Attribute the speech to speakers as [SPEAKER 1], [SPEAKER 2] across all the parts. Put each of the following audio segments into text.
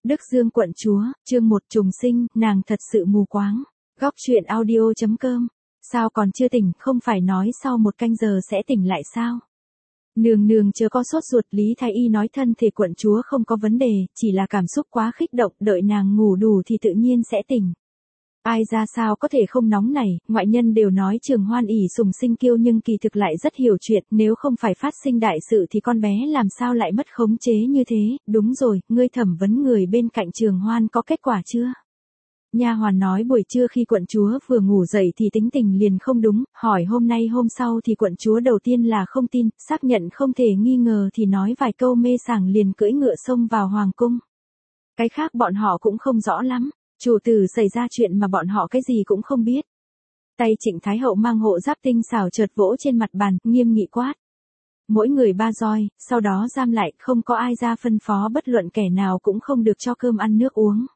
[SPEAKER 1] Đức Dương quận chúa, chương 1 trùng sinh, nàng thật sự mù quáng. Góc truyện audio.com. Sao còn chưa tỉnh, không phải nói sau 1 canh giờ sẽ tỉnh lại sao? Nương nương chớ có sốt ruột, Lý Thái Y nói thân thể quận chúa không có vấn đề, chỉ là cảm xúc quá kích động, đợi nàng ngủ đủ thì tự nhiên sẽ tỉnh. Ai ra sao có thể không nóng này, ngoại nhân đều nói Trường Hoan ỷ sùng sinh kiêu nhưng kỳ thực lại rất hiểu chuyện, nếu không phải phát sinh đại sự thì con bé làm sao lại mất khống chế như thế. Đúng rồi, ngươi thẩm vấn người bên cạnh Trường Hoan có kết quả chưa? Nha hoàn nói buổi trưa khi quận chúa vừa ngủ dậy thì tính tình liền không đúng, hỏi hôm nay hôm sau thì quận chúa đầu tiên là không tin, xác nhận không thể nghi ngờ thì nói vài câu mê sảng liền cưỡi ngựa xông vào hoàng cung. Cái khác bọn họ cũng không rõ lắm. Chủ tử xảy ra chuyện mà bọn họ cái gì cũng không biết. Tay Trịnh Thái Hậu mang hộ giáp tinh xảo chợt vỗ trên mặt bàn, nghiêm nghị quát. Mỗi người 3 roi, sau đó giam lại, không có ai ra phân phó bất luận kẻ nào cũng không được cho cơm ăn nước uống.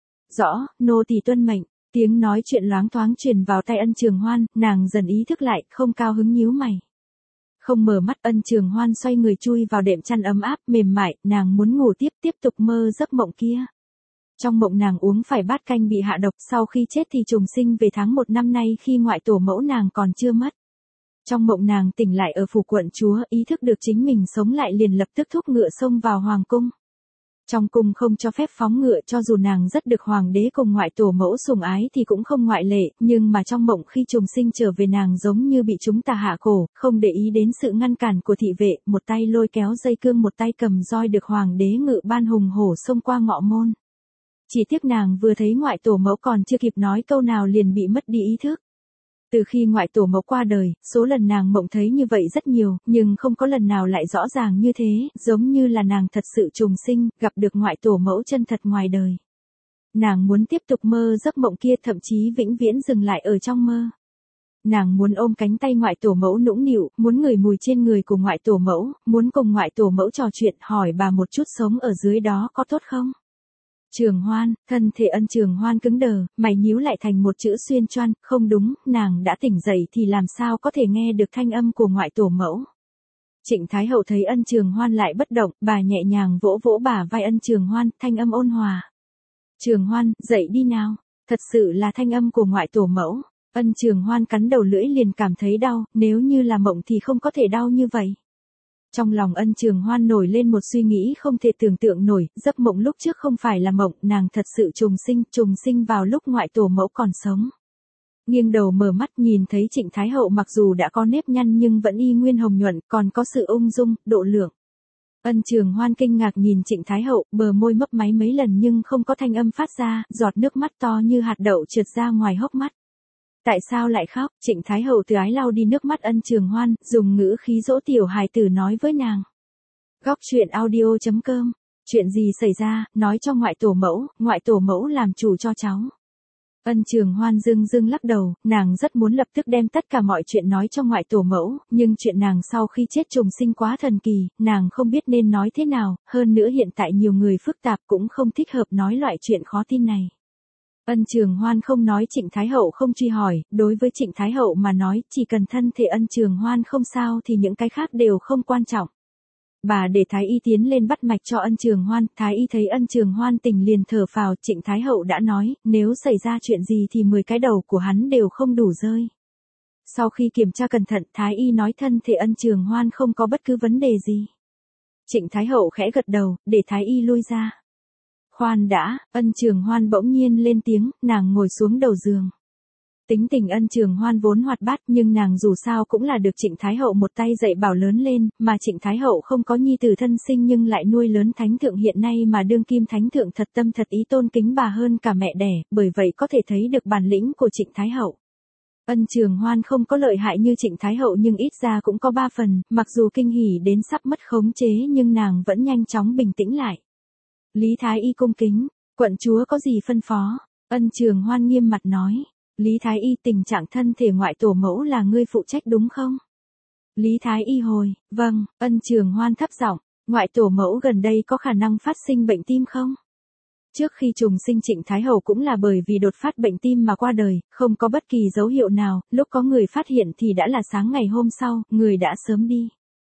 [SPEAKER 1] Rõ, nô tỳ tuân mệnh. Tiếng nói chuyện loáng thoáng truyền vào tai Ân Trường Hoan, nàng dần ý thức lại, không cao hứng nhíu mày. Không mở mắt, Ân Trường Hoan xoay người chui vào đệm chăn ấm áp, mềm mại, nàng muốn ngủ tiếp tục mơ giấc mộng kia. Trong mộng nàng uống phải bát canh bị hạ độc, sau khi chết thì trùng sinh về tháng 1 năm nay khi ngoại tổ mẫu nàng còn chưa mất. Trong mộng nàng tỉnh lại ở phủ quận chúa, ý thức được chính mình sống lại liền lập tức thúc ngựa xông vào hoàng cung. Trong cung không cho phép phóng ngựa, cho dù nàng rất được hoàng đế cùng ngoại tổ mẫu sủng ái thì cũng không ngoại lệ, nhưng mà trong mộng khi trùng sinh trở về nàng giống như bị chúng ta hạ cổ, không để ý đến sự ngăn cản của thị vệ, một tay lôi kéo dây cương một tay cầm roi được hoàng đế ngự ban hùng hổ xông qua ngọ môn. Chỉ tiếc nàng vừa thấy ngoại tổ mẫu còn chưa kịp nói câu nào liền bị mất đi ý thức. Từ khi ngoại tổ mẫu qua đời, số lần nàng mộng thấy như vậy rất nhiều, nhưng không có lần nào lại rõ ràng như thế, giống như là nàng thật sự trùng sinh, gặp được ngoại tổ mẫu chân thật ngoài đời. Nàng muốn tiếp tục mơ giấc mộng kia, thậm chí vĩnh viễn dừng lại ở trong mơ. Nàng muốn ôm cánh tay ngoại tổ mẫu nũng nịu, muốn ngửi mùi trên người của ngoại tổ mẫu, muốn cùng ngoại tổ mẫu trò chuyện, hỏi bà một chút sống ở dưới đó có tốt không? Trường Hoan, thân thể Ân Trường Hoan cứng đờ, mày nhíu lại thành một chữ xuyên choan, không đúng, nàng đã tỉnh dậy thì làm sao có thể nghe được thanh âm của ngoại tổ mẫu. Trịnh Thái Hậu thấy Ân Trường Hoan lại bất động, bà nhẹ nhàng vỗ vỗ bả vai Ân Trường Hoan, thanh âm ôn hòa. Trường Hoan, dậy đi nào, thật sự là thanh âm của ngoại tổ mẫu. Ân Trường Hoan cắn đầu lưỡi liền cảm thấy đau, nếu như là mộng thì không có thể đau như vậy. Trong lòng Ân Trường Hoan nổi lên một suy nghĩ không thể tưởng tượng nổi, giấc mộng lúc trước không phải là mộng, nàng thật sự trùng sinh vào lúc ngoại tổ mẫu còn sống. Nghiêng đầu mở mắt nhìn thấy Trịnh Thái Hậu mặc dù đã có nếp nhăn nhưng vẫn y nguyên hồng nhuận, còn có sự ung dung, độ lượng. Ân Trường Hoan kinh ngạc nhìn Trịnh Thái Hậu, bờ môi mấp máy mấy lần nhưng không có thanh âm phát ra, giọt nước mắt to như hạt đậu trượt ra ngoài hốc mắt. Tại sao lại khóc? Trịnh Thái Hậu từ ái lau đi nước mắt Ân Trường Hoan, dùng ngữ khí dỗ tiểu hài tử nói với nàng. Góc truyện audio.com. Chuyện gì xảy ra, nói cho ngoại tổ mẫu làm chủ cho cháu. Ân Trường Hoan dưng lắc đầu, nàng rất muốn lập tức đem tất cả mọi chuyện nói cho ngoại tổ mẫu, nhưng chuyện nàng sau khi chết trùng sinh quá thần kỳ, nàng không biết nên nói thế nào, hơn nữa hiện tại nhiều người phức tạp cũng không thích hợp nói loại chuyện khó tin này. Ân Trường Hoan không nói Trịnh Thái Hậu không truy hỏi, đối với Trịnh Thái Hậu mà nói, chỉ cần thân thể Ân Trường Hoan không sao thì những cái khác đều không quan trọng. Bà để Thái Y tiến lên bắt mạch cho Ân Trường Hoan, Thái Y thấy Ân Trường Hoan tỉnh liền thở phào, Trịnh Thái Hậu đã nói, nếu xảy ra chuyện gì thì 10 cái đầu của hắn đều không đủ rơi. Sau khi kiểm tra cẩn thận, Thái Y nói thân thể Ân Trường Hoan không có bất cứ vấn đề gì. Trịnh Thái Hậu khẽ gật đầu, để Thái Y lui ra. Khoan đã, Ân Trường Hoan bỗng nhiên lên tiếng, nàng ngồi xuống đầu giường. Tính tình Ân Trường Hoan vốn hoạt bát nhưng nàng dù sao cũng là được Trịnh Thái Hậu một tay dạy bảo lớn lên, mà Trịnh Thái Hậu không có nhi tử thân sinh nhưng lại nuôi lớn thánh thượng hiện nay mà đương kim thánh thượng thật tâm thật ý tôn kính bà hơn cả mẹ đẻ, bởi vậy có thể thấy được bản lĩnh của Trịnh Thái Hậu. Ân Trường Hoan không có lợi hại như Trịnh Thái Hậu nhưng ít ra cũng có 3 phần, mặc dù kinh hỉ đến sắp mất khống chế nhưng nàng vẫn nhanh chóng bình tĩnh lại. Lý Thái Y cung kính, quận chúa có gì phân phó? Ân Trường Hoan nghiêm mặt nói. Lý Thái Y, tình trạng thân thể ngoại tổ mẫu là ngươi phụ trách đúng không? Lý Thái Y hồi, vâng. Ân Trường Hoan thấp giọng, ngoại tổ mẫu gần đây có khả năng phát sinh bệnh tim không? Trước khi trùng sinh Trịnh Thái Hậu cũng là bởi vì đột phát bệnh tim mà qua đời, không có bất kỳ dấu hiệu nào, lúc có người phát hiện thì đã là sáng ngày hôm sau, người đã sớm đi.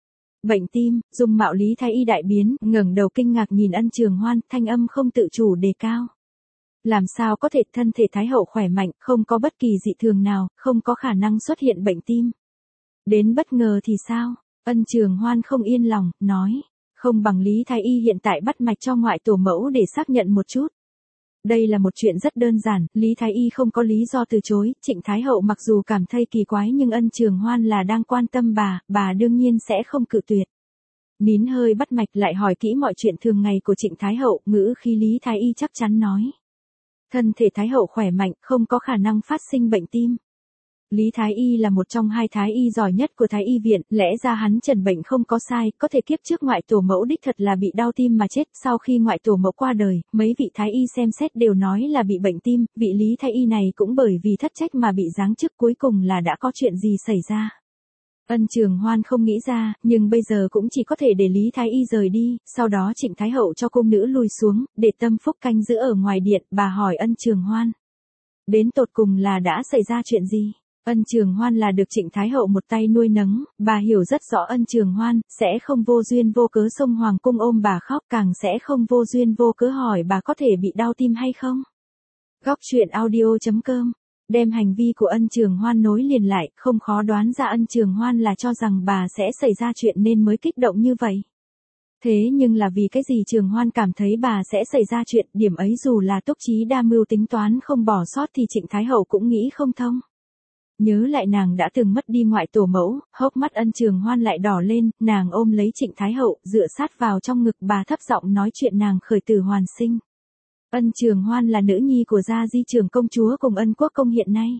[SPEAKER 1] Bệnh tim, dung mạo Lý Thái Y đại biến, ngẩng đầu kinh ngạc nhìn Ân Trường Hoan, thanh âm không tự chủ đề cao. Làm sao có thể thân thể Thái hậu khỏe mạnh, không có bất kỳ dị thường nào, không có khả năng xuất hiện bệnh tim. Đến bất ngờ thì sao? Ân Trường Hoan không yên lòng, nói. Không bằng Lý Thái Y hiện tại bắt mạch cho ngoại tổ mẫu để xác nhận một chút. Đây là một chuyện rất đơn giản, Lý Thái Y không có lý do từ chối, Trịnh Thái hậu mặc dù cảm thấy kỳ quái nhưng Ân Trường Hoan là đang quan tâm bà đương nhiên sẽ không cự tuyệt. Nín hơi bắt mạch lại hỏi kỹ mọi chuyện thường ngày của Trịnh Thái hậu, ngữ khí Lý Thái Y chắc chắn nói. Thân thể Thái hậu khỏe mạnh, không có khả năng phát sinh bệnh tim. Lý Thái Y là một trong hai Thái Y giỏi nhất của Thái Y viện, lẽ ra hắn trần bệnh không có sai, có thể kiếp trước ngoại tổ mẫu đích thật là bị đau tim mà chết, sau khi ngoại tổ mẫu qua đời, mấy vị Thái Y xem xét đều nói là bị bệnh tim, vị Lý Thái Y này cũng bởi vì thất trách mà bị giáng chức, cuối cùng là đã có chuyện gì xảy ra. Ân Trường Hoan không nghĩ ra, nhưng bây giờ cũng chỉ có thể để Lý Thái Y rời đi, sau đó Trịnh Thái hậu cho cung nữ lùi xuống, để Tâm Phúc canh giữ ở ngoài điện, bà hỏi Ân Trường Hoan. Đến tột cùng là đã xảy ra chuyện gì? Ân Trường Hoan là được Trịnh Thái hậu một tay nuôi nấng, bà hiểu rất rõ Ân Trường Hoan, sẽ không vô duyên vô cớ xông hoàng cung ôm bà khóc, càng sẽ không vô duyên vô cớ hỏi bà có thể bị đau tim hay không. Góc truyện audio.com đem hành vi của Ân Trường Hoan nối liền lại, không khó đoán ra Ân Trường Hoan là cho rằng bà sẽ xảy ra chuyện nên mới kích động như vậy. Thế nhưng là vì cái gì Trường Hoan cảm thấy bà sẽ xảy ra chuyện, điểm ấy dù là Túc Trí đa mưu tính toán không bỏ sót thì Trịnh Thái hậu cũng nghĩ không thông. Nhớ lại nàng đã từng mất đi ngoại tổ mẫu, hốc mắt Ân Trường Hoan lại đỏ lên, nàng ôm lấy Trịnh Thái hậu, dựa sát vào trong ngực bà thấp giọng nói chuyện nàng khởi tử hoàn sinh. Ân Trường Hoan là nữ nhi của Gia Di trưởng công chúa cùng Ân Quốc công hiện nay.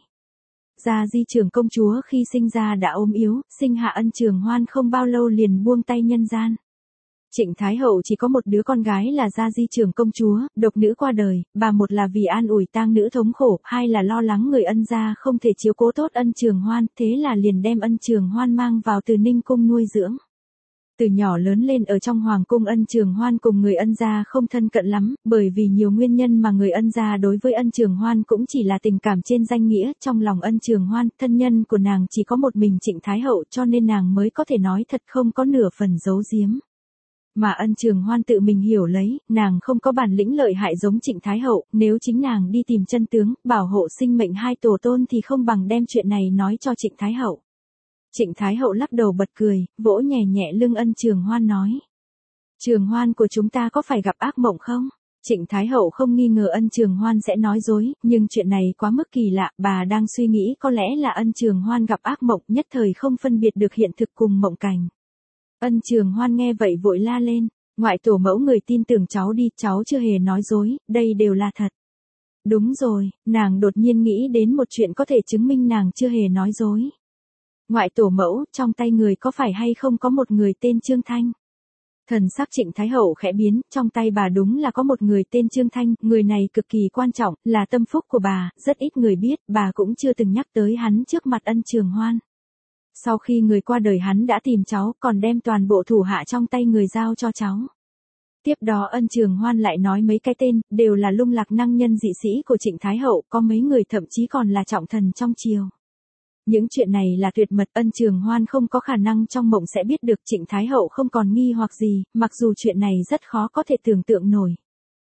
[SPEAKER 1] Gia Di trưởng công chúa khi sinh ra đã ốm yếu, sinh hạ Ân Trường Hoan không bao lâu liền buông tay nhân gian. Trịnh Thái hậu chỉ có một đứa con gái là Gia Di trưởng công chúa, độc nữ qua đời, bà một là vì an ủi tang nữ thống khổ, hai là lo lắng người Ân gia không thể chiếu cố tốt Ân Trường Hoan, thế là liền đem Ân Trường Hoan mang vào Từ Ninh cung nuôi dưỡng. Từ nhỏ lớn lên ở trong hoàng cung Ân Trường Hoan cùng người Ân gia không thân cận lắm, bởi vì nhiều nguyên nhân mà người Ân gia đối với Ân Trường Hoan cũng chỉ là tình cảm trên danh nghĩa, trong lòng Ân Trường Hoan, thân nhân của nàng chỉ có một mình Trịnh Thái hậu cho nên nàng mới có thể nói thật không có nửa phần giấu giếm. Mà Ân Trường Hoan tự mình hiểu lấy, nàng không có bản lĩnh lợi hại giống Trịnh Thái hậu, nếu chính nàng đi tìm chân tướng, bảo hộ sinh mệnh hai tổ tôn thì không bằng đem chuyện này nói cho Trịnh Thái hậu. Trịnh Thái hậu lắc đầu bật cười, vỗ nhẹ nhẹ lưng Ân Trường Hoan nói. Trường Hoan của chúng ta có phải gặp ác mộng không? Trịnh Thái hậu không nghi ngờ Ân Trường Hoan sẽ nói dối, nhưng chuyện này quá mức kỳ lạ, bà đang suy nghĩ có lẽ là Ân Trường Hoan gặp ác mộng, nhất thời không phân biệt được hiện thực cùng mộng cảnh. Ân Trường Hoan nghe vậy vội la lên, ngoại tổ mẫu người tin tưởng cháu đi, cháu chưa hề nói dối, đây đều là thật. Đúng rồi, nàng đột nhiên nghĩ đến một chuyện có thể chứng minh nàng chưa hề nói dối. Ngoại tổ mẫu, trong tay người có phải hay không có một người tên Trương Thanh? Thần sắc Trịnh Thái hậu khẽ biến, trong tay bà đúng là có một người tên Trương Thanh, người này cực kỳ quan trọng, là tâm phúc của bà, rất ít người biết, bà cũng chưa từng nhắc tới hắn trước mặt Ân Trường Hoan. Sau khi người qua đời hắn đã tìm cháu, còn đem toàn bộ thủ hạ trong tay người giao cho cháu. Tiếp đó Ân Trường Hoan lại nói mấy cái tên, đều là lung lạc năng nhân dị sĩ của Trịnh Thái hậu, có mấy người thậm chí còn là trọng thần trong triều. Những chuyện này là tuyệt mật, Ân Trường Hoan không có khả năng trong mộng sẽ biết được, Trịnh Thái hậu không còn nghi hoặc gì, mặc dù chuyện này rất khó có thể tưởng tượng nổi.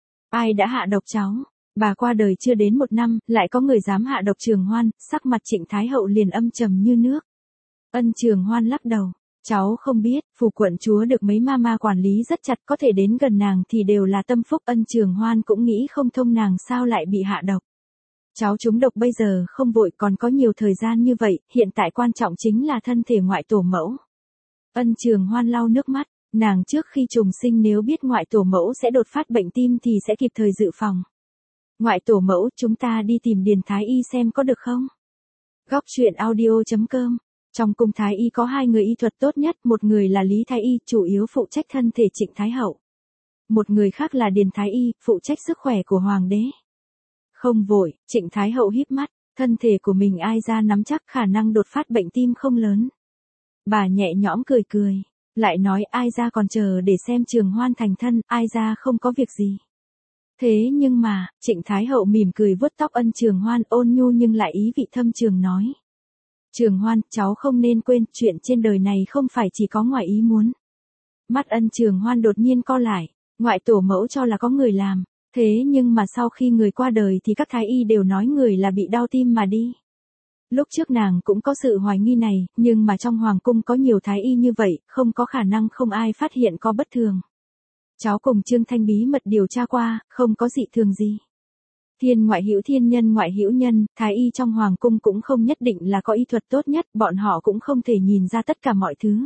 [SPEAKER 1] Ai đã hạ độc cháu? Bà qua đời chưa đến 1 năm, lại có người dám hạ độc Trường Hoan, sắc mặt Trịnh Thái hậu liền âm trầm như nước. Ân Trường Hoan lắc đầu, cháu không biết, phủ quận chúa được mấy mama quản lý rất chặt, có thể đến gần nàng thì đều là tâm phúc. Ân Trường Hoan cũng nghĩ không thông nàng sao lại bị hạ độc. Cháu trúng độc bây giờ không vội, còn có nhiều thời gian như vậy, hiện tại quan trọng chính là thân thể ngoại tổ mẫu. Ân Trường Hoan lau nước mắt, nàng trước khi trùng sinh nếu biết ngoại tổ mẫu sẽ đột phát bệnh tim thì sẽ kịp thời dự phòng. Ngoại tổ mẫu, chúng ta đi tìm Điền Thái Y xem có được không? Góc truyện audio.com Trong cung Thái Y có 2 người y thuật tốt nhất, một người là Lý Thái Y, chủ yếu phụ trách thân thể Trịnh Thái hậu. Một người khác là Điền Thái Y, phụ trách sức khỏe của Hoàng đế. Không vội, Trịnh Thái hậu híp mắt, thân thể của mình ai ra nắm chắc khả năng đột phát bệnh tim không lớn. Bà nhẹ nhõm cười cười, lại nói ai ra còn chờ để xem Trường Hoan thành thân, ai ra không có việc gì. Thế nhưng mà, Trịnh Thái hậu mỉm cười vuốt tóc Ân Trường Hoan, ôn nhu nhưng lại ý vị thâm trường nói. Trường Hoan, cháu không nên quên, chuyện trên đời này không phải chỉ có ngoài ý muốn. Mắt Ân Trường Hoan đột nhiên co lại, ngoại tổ mẫu cho là có người làm, thế nhưng mà sau khi người qua đời thì các thái y đều nói người là bị đau tim mà đi. Lúc trước nàng cũng có sự hoài nghi này, nhưng mà trong hoàng cung có nhiều thái y như vậy, không có khả năng không ai phát hiện có bất thường. Cháu cùng Trương Thanh bí mật điều tra qua, không có dị thường gì. Thiên ngoại hữu thiên, nhân ngoại hữu nhân, thái y trong hoàng cung cũng không nhất định là có y thuật tốt nhất, bọn họ cũng không thể nhìn ra tất cả mọi thứ.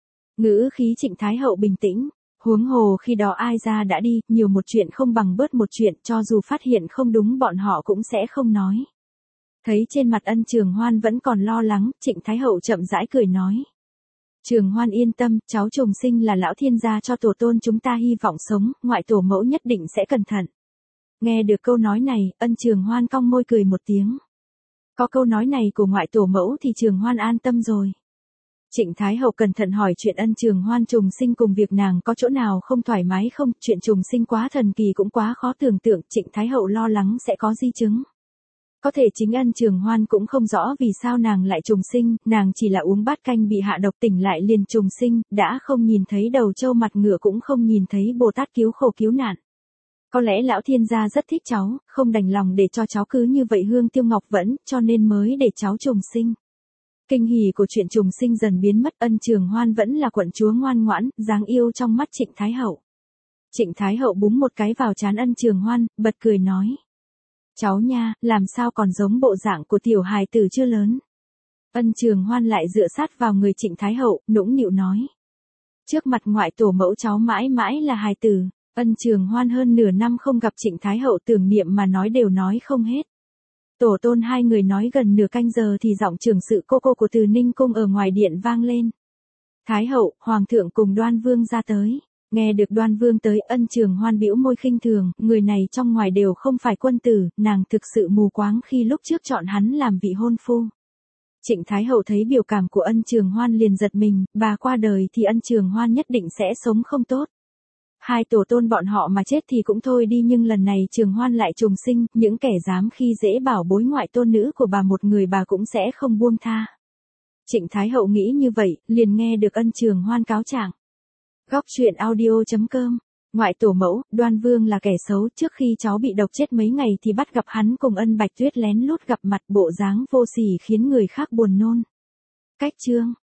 [SPEAKER 1] Ngữ khí Trịnh Thái Hậu bình tĩnh, huống hồ khi đó ai ra đã đi, nhiều một chuyện không bằng bớt một chuyện, cho dù phát hiện không đúng bọn họ cũng sẽ không nói. Thấy trên mặt Ân Trường Hoan vẫn còn lo lắng, Trịnh Thái Hậu chậm rãi cười nói. Trường Hoan yên tâm, cháu trùng sinh là lão thiên gia cho tổ tôn chúng ta hy vọng sống, ngoại tổ mẫu nhất định sẽ cẩn thận. Nghe được câu nói này, Ân Trường Hoan cong môi cười một tiếng. Có câu nói này của ngoại tổ mẫu thì Trường Hoan an tâm rồi. Trịnh Thái Hậu cẩn thận hỏi chuyện Ân Trường Hoan trùng sinh cùng việc nàng có chỗ nào không thoải mái không, chuyện trùng sinh quá thần kỳ cũng quá khó tưởng tượng, Trịnh Thái Hậu lo lắng sẽ có di chứng. Có thể chính Ân Trường Hoan cũng không rõ vì sao nàng lại trùng sinh, nàng chỉ là uống bát canh bị hạ độc tỉnh lại liền trùng sinh, đã không nhìn thấy đầu trâu mặt ngựa cũng không nhìn thấy Bồ Tát cứu khổ cứu nạn. Có lẽ lão thiên gia rất thích cháu, không đành lòng để cho cháu cứ như vậy hương tiêu ngọc vẫn, cho nên mới để cháu trùng sinh. Kinh hỉ của chuyện trùng sinh dần biến mất, Ân Trường Hoan vẫn là quận chúa ngoan ngoãn, dáng yêu trong mắt Trịnh Thái Hậu. Trịnh Thái Hậu búng một cái vào trán Ân Trường Hoan, bật cười nói. Cháu nha, làm sao còn giống bộ dạng của tiểu hài tử chưa lớn. Ân Trường Hoan lại dựa sát vào người Trịnh Thái Hậu, nũng nịu nói. Trước mặt ngoại tổ mẫu cháu mãi mãi là hài tử. Ân Trường Hoan hơn nửa năm không gặp Trịnh Thái Hậu tưởng niệm mà nói đều nói không hết. Tổ tôn hai người nói gần nửa canh giờ thì giọng trưởng sự cô của Từ Ninh Cung ở ngoài điện vang lên. Thái Hậu, Hoàng thượng cùng Đoan Vương ra tới. Nghe được Đoan Vương tới, Ân Trường Hoan bĩu môi khinh thường, người này trong ngoài đều không phải quân tử, nàng thực sự mù quáng khi lúc trước chọn hắn làm vị hôn phu. Trịnh Thái Hậu thấy biểu cảm của Ân Trường Hoan liền giật mình, bà qua đời thì Ân Trường Hoan nhất định sẽ sống không tốt. Hai tổ tôn bọn họ mà chết thì cũng thôi đi, nhưng lần này Trường Hoan lại trùng sinh, những kẻ dám khi dễ bảo bối ngoại tôn nữ của bà một người bà cũng sẽ không buông tha. Trịnh Thái Hậu nghĩ như vậy, liền nghe được Ân Trường Hoan cáo trạng. Góc truyện audio.com. Ngoại tổ mẫu, Đoan Vương là kẻ xấu, trước khi cháu bị độc chết mấy ngày thì bắt gặp hắn cùng Ân Bạch Tuyết lén lút gặp mặt, bộ dáng vô sỉ khiến người khác buồn nôn. Cách chương